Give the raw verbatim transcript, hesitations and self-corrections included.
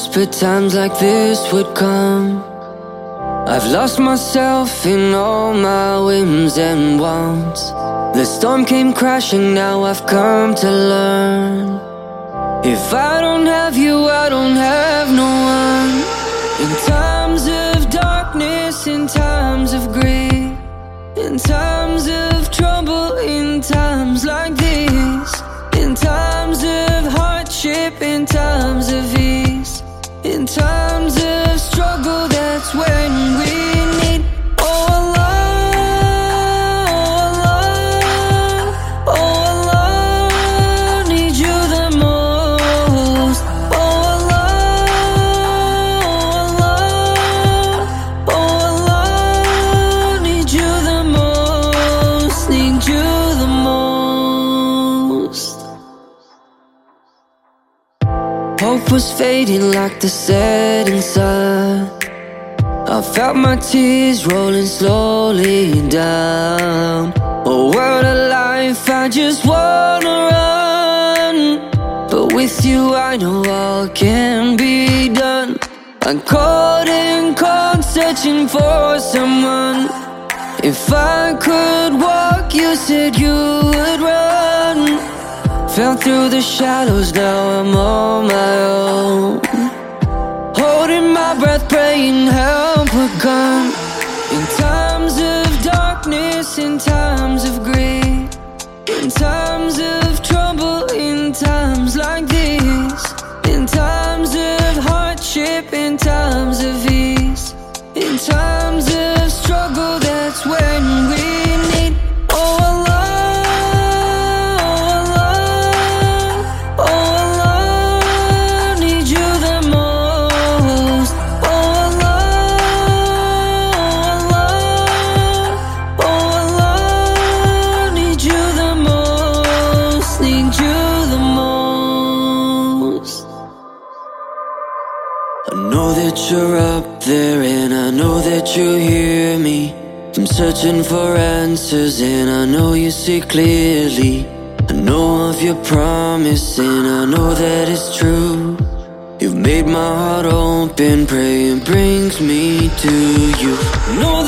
whisper times like this would come. I've lost myself in all my whims and wants. The storm came crashing, now I've come to learn. If I don't have you, I don't have no one. In times of darkness, in times of grief, in times of trouble, in times like these, in times of hardship, in times of ease, in times of struggle, that's when we need oh Allah, oh Allah, oh Allah, need you the most. Oh Allah, oh Allah, oh Allah, need you the most, need you the most. Hope was fading like the setting sun. I felt my tears rolling slowly down. Oh, world of life, I just wanna run. But with you I know all can be done. I'm caught in cold, searching for someone. If I could walk, you said you would run. Fell through the shallows, now I'm on my own. Holding my breath, praying help would come. In times of darkness, in times of grief, in times of trouble, in times like these, in times of hardship, in times of ease, in times of struggle, that's when we need oh Allah. I know that you're up there and I know that you hear me. I'm searching for answers and I know you see clearly. I know of your promise and I know that it's true. You've made my heart open, praying brings me to you. No